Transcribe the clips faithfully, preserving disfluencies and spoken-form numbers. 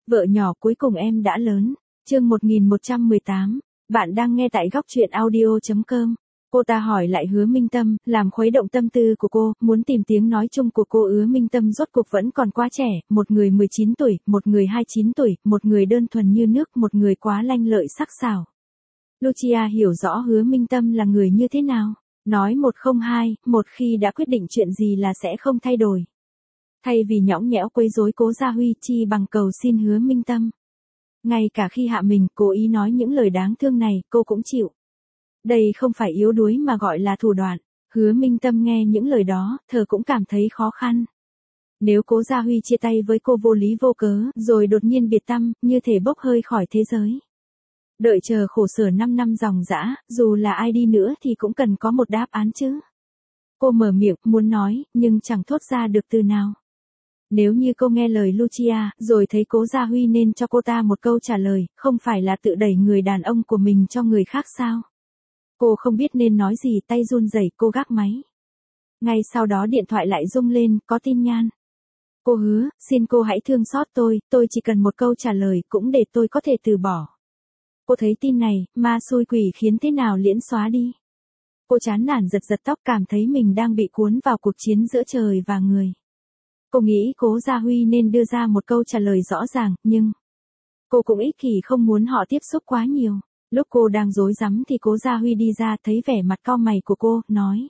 Vợ nhỏ cuối cùng em đã lớn. Chương một nghìn một trăm mười tám. Bạn đang nghe tại góc truyện audio chấm com. Cô ta hỏi lại Hứa Minh Tâm, làm khuấy động tâm tư của cô, muốn tìm tiếng nói chung của cô. Hứa Minh Tâm rốt cuộc vẫn còn quá trẻ, một người mười chín tuổi, một người hai mươi chín tuổi, một người đơn thuần như nước, một người quá lanh lợi sắc sảo. Lucia hiểu rõ Hứa Minh Tâm là người như thế nào. Nói một không hai, một khi đã quyết định chuyện gì là sẽ không thay đổi. Thay vì nhõng nhẽo quấy rối Cố Gia Huy, chi bằng cầu xin Hứa Minh Tâm. Ngay cả khi Hạ mình cố ý nói những lời đáng thương này, cô cũng chịu. Đây không phải yếu đuối mà gọi là thủ đoạn. Hứa Minh Tâm nghe những lời đó, thờ cũng cảm thấy khó khăn. Nếu Cố Gia Huy chia tay với cô vô lý vô cớ, rồi đột nhiên biệt tâm, như thể bốc hơi khỏi thế giới. Đợi chờ khổ sở năm năm dòng dã, dù là ai đi nữa thì cũng cần có một đáp án chứ. Cô mở miệng, muốn nói, nhưng chẳng thốt ra được từ nào. Nếu như cô nghe lời Lucia, rồi thấy Cố Gia Huy nên cho cô ta một câu trả lời, không phải là tự đẩy người đàn ông của mình cho người khác sao? Cô không biết nên nói gì, tay run rẩy, cô gác máy. Ngay sau đó điện thoại lại rung lên, có tin nhan. Cô Hứa, xin cô hãy thương xót tôi, tôi chỉ cần một câu trả lời cũng để tôi có thể từ bỏ. Cô thấy tin này, ma xui quỷ khiến thế nào liễn xóa đi. Cô chán nản giật giật tóc, cảm thấy mình đang bị cuốn vào cuộc chiến giữa trời và người. Cô nghĩ Cố Gia Huy nên đưa ra một câu trả lời rõ ràng, nhưng cô cũng ích kỷ không muốn họ tiếp xúc quá nhiều. Lúc cô đang rối rắm thì Cố Gia Huy đi ra, thấy vẻ mặt cau mày của cô, nói.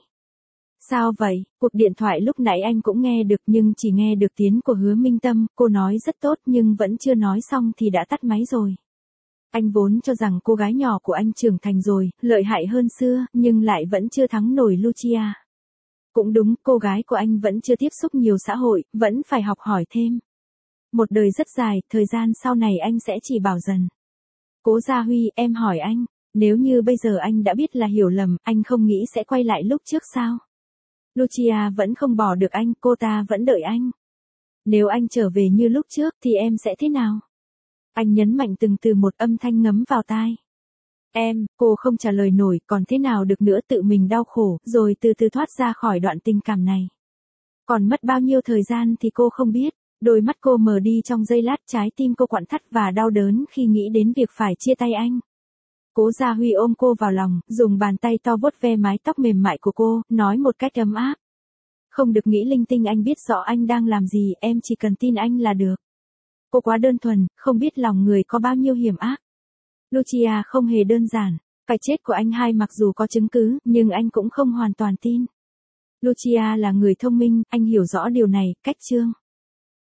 Sao vậy? Cuộc điện thoại lúc nãy anh cũng nghe được nhưng chỉ nghe được tiếng của Hứa Minh Tâm. Cô nói rất tốt nhưng vẫn chưa nói xong thì đã tắt máy rồi. Anh vốn cho rằng cô gái nhỏ của anh trưởng thành rồi, lợi hại hơn xưa, nhưng lại vẫn chưa thắng nổi Lucia. Cũng đúng, cô gái của anh vẫn chưa tiếp xúc nhiều xã hội, vẫn phải học hỏi thêm. Một đời rất dài, thời gian sau này anh sẽ chỉ bảo dần. Cố Gia Huy, em hỏi anh, nếu như bây giờ anh đã biết là hiểu lầm, anh không nghĩ sẽ quay lại lúc trước sao? Lucia vẫn không bỏ được anh, cô ta vẫn đợi anh. Nếu anh trở về như lúc trước thì em sẽ thế nào? Anh nhấn mạnh từng từ một, âm thanh ngấm vào tai. Em, cô không trả lời nổi, còn thế nào được nữa, tự mình đau khổ, rồi từ từ thoát ra khỏi đoạn tình cảm này. Còn mất bao nhiêu thời gian thì cô không biết, đôi mắt cô mờ đi trong giây lát, trái tim cô quặn thắt và đau đớn khi nghĩ đến việc phải chia tay anh. Cố Gia Huy ôm cô vào lòng, dùng bàn tay to vuốt ve mái tóc mềm mại của cô, nói một cách ấm áp. Không được nghĩ linh tinh, anh biết rõ anh đang làm gì, em chỉ cần tin anh là được. Cô quá đơn thuần, không biết lòng người có bao nhiêu hiểm ác. Lucia không hề đơn giản, cái chết của anh hai mặc dù có chứng cứ, nhưng anh cũng không hoàn toàn tin. Lucia là người thông minh, anh hiểu rõ điều này, cách chương.